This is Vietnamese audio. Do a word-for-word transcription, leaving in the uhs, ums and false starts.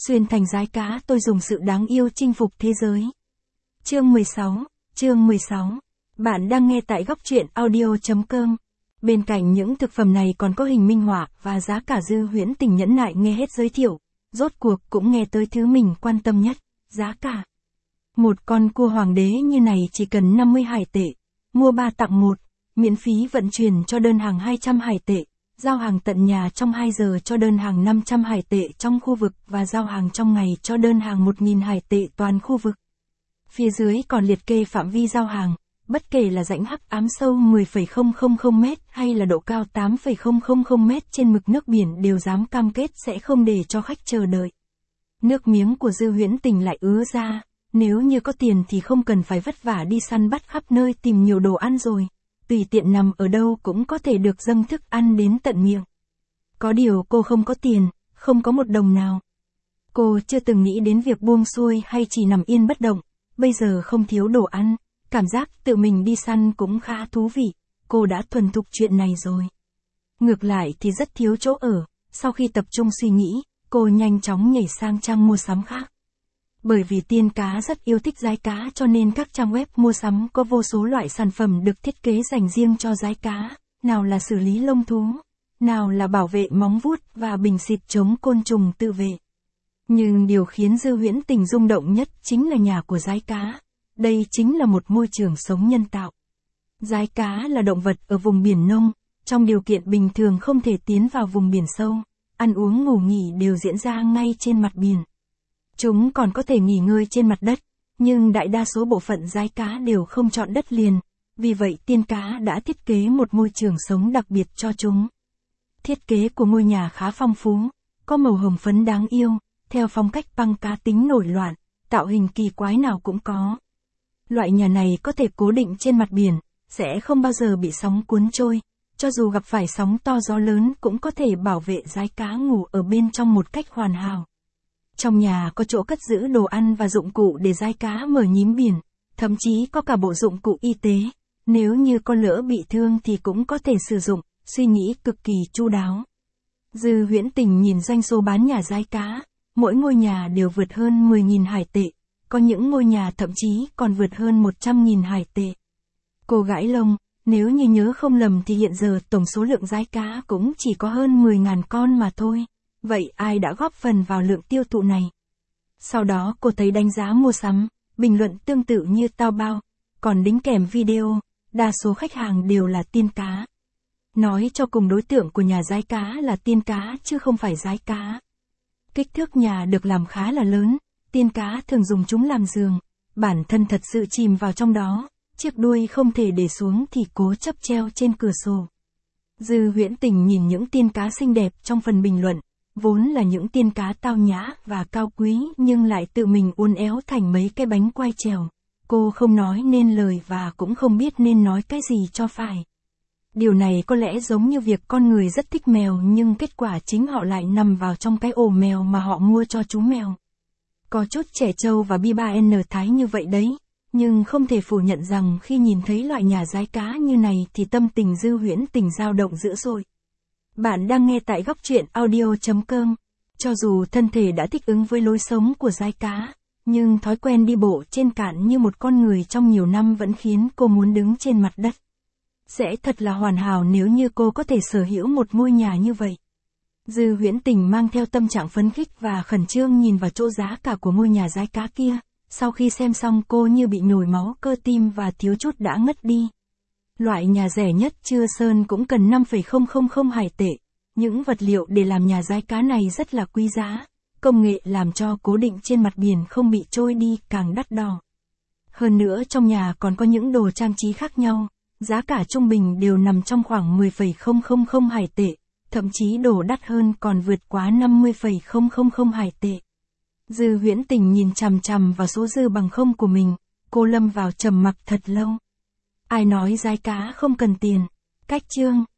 Xuyên thành giái cá tôi dùng sự đáng yêu chinh phục thế giới. Chương mười sáu, chương mười sáu. Bạn đang nghe tại góc truyện audio chấm com. Bên cạnh những thực phẩm này còn có hình minh họa và giá cả. Dư Huyễn Tình nhẫn nại nghe hết giới thiệu, rốt cuộc cũng nghe tới thứ mình quan tâm nhất, giá cả. Một con cua hoàng đế như này chỉ cần năm mươi hải tệ, mua ba tặng một, miễn phí vận chuyển cho đơn hàng hai trăm hải tệ, giao hàng tận nhà trong hai giờ cho đơn hàng năm trăm hải tệ trong khu vực và giao hàng trong ngày cho đơn hàng một nghìn hải tệ toàn khu vực. Phía dưới còn liệt kê phạm vi giao hàng, bất kể là rãnh hắc ám sâu mười phẩy không không không mét hay là độ cao tám phẩy không không không mét trên mực nước biển đều dám cam kết sẽ không để cho khách chờ đợi. Nước miếng của Dư Huyễn Tình lại ứa ra, nếu như có tiền thì không cần phải vất vả đi săn bắt khắp nơi tìm nhiều đồ ăn rồi, tùy tiện nằm ở đâu cũng có thể được dâng thức ăn đến tận miệng. Có điều cô không có tiền, không có một đồng nào. Cô chưa từng nghĩ đến việc buông xuôi hay chỉ nằm yên bất động, bây giờ không thiếu đồ ăn, cảm giác tự mình đi săn cũng khá thú vị, cô đã thuần thục chuyện này rồi. Ngược lại thì rất thiếu chỗ ở, sau khi tập trung suy nghĩ, cô nhanh chóng nhảy sang trang mua sắm khác. Bởi vì tiên cá rất yêu thích giái cá cho nên các trang web mua sắm có vô số loại sản phẩm được thiết kế dành riêng cho giái cá, nào là xử lý lông thú, nào là bảo vệ móng vuốt và bình xịt chống côn trùng tự vệ. Nhưng điều khiến Dư Huyễn Tình rung động nhất chính là nhà của giái cá. Đây chính là một môi trường sống nhân tạo. Giái cá là động vật ở vùng biển nông, trong điều kiện bình thường không thể tiến vào vùng biển sâu, ăn uống ngủ nghỉ đều diễn ra ngay trên mặt biển. Chúng còn có thể nghỉ ngơi trên mặt đất, nhưng đại đa số bộ phận giái cá đều không chọn đất liền, vì vậy tiên cá đã thiết kế một môi trường sống đặc biệt cho chúng. Thiết kế của ngôi nhà khá phong phú, có màu hồng phấn đáng yêu, theo phong cách băng cá tính nổi loạn, tạo hình kỳ quái nào cũng có. Loại nhà này có thể cố định trên mặt biển, sẽ không bao giờ bị sóng cuốn trôi, cho dù gặp phải sóng to gió lớn cũng có thể bảo vệ giái cá ngủ ở bên trong một cách hoàn hảo. Trong nhà có chỗ cất giữ đồ ăn và dụng cụ để giái cá mở nhím biển, thậm chí có cả bộ dụng cụ y tế, nếu như con lỡ bị thương thì cũng có thể sử dụng, suy nghĩ cực kỳ chu đáo. Dư Huyễn Tình nhìn doanh số bán nhà giái cá, mỗi ngôi nhà đều vượt hơn mười nghìn hải tệ, có những ngôi nhà thậm chí còn vượt hơn một trăm nghìn hải tệ. Cô gãi lông, nếu như nhớ không lầm thì hiện giờ tổng số lượng giái cá cũng chỉ có hơn mười nghìn con mà thôi. Vậy ai đã góp phần vào lượng tiêu thụ này? Sau đó cô thấy đánh giá mua sắm, bình luận tương tự như Taobao, còn đính kèm video, đa số khách hàng đều là tiên cá. Nói cho cùng đối tượng của nhà giái cá là tiên cá chứ không phải giái cá. Kích thước nhà được làm khá là lớn, tiên cá thường dùng chúng làm giường, bản thân thật sự chìm vào trong đó, chiếc đuôi không thể để xuống thì cố chấp treo trên cửa sổ. Dư Huyễn Tình nhìn những tiên cá xinh đẹp trong phần bình luận, vốn là những tiên cá tao nhã và cao quý nhưng lại tự mình uốn éo thành mấy cái bánh quai trèo. Cô không nói nên lời và cũng không biết nên nói cái gì cho phải. Điều này có lẽ giống như việc con người rất thích mèo nhưng kết quả chính họ lại nằm vào trong cái ổ mèo mà họ mua cho chú mèo. Có chút trẻ trâu và bi ba en thái như vậy đấy, nhưng không thể phủ nhận rằng khi nhìn thấy loại nhà giái cá như này thì tâm tình Dư Huyễn Tình dao động dữ dội. Bạn đang nghe tại góc truyện audio chấm com. Cho dù thân thể đã thích ứng với lối sống của giái cá, nhưng thói quen đi bộ trên cạn như một con người trong nhiều năm vẫn khiến cô muốn đứng trên mặt đất. Sẽ thật là hoàn hảo nếu như cô có thể sở hữu một ngôi nhà như vậy. Dư Huyễn Tình mang theo tâm trạng phấn khích và khẩn trương nhìn vào chỗ giá cả của ngôi nhà giái cá kia, sau khi xem xong cô như bị nhồi máu cơ tim và thiếu chút đã ngất đi. Loại nhà rẻ nhất Chưa Sơn cũng cần năm phẩy không không không hải tệ. Những vật liệu để làm nhà giái cá này rất là quý giá. Công nghệ làm cho cố định trên mặt biển không bị trôi đi càng đắt đỏ. Hơn nữa trong nhà còn có những đồ trang trí khác nhau. Giá cả trung bình đều nằm trong khoảng mười phẩy không không không hải tệ. Thậm chí đồ đắt hơn còn vượt quá năm mươi phẩy không không không hải tệ. Dư Huyễn Tình nhìn chằm chằm vào số dư bằng không của mình. Cô lâm vào trầm mặc thật lâu. Ai nói giái cá không cần tiền? Cách chương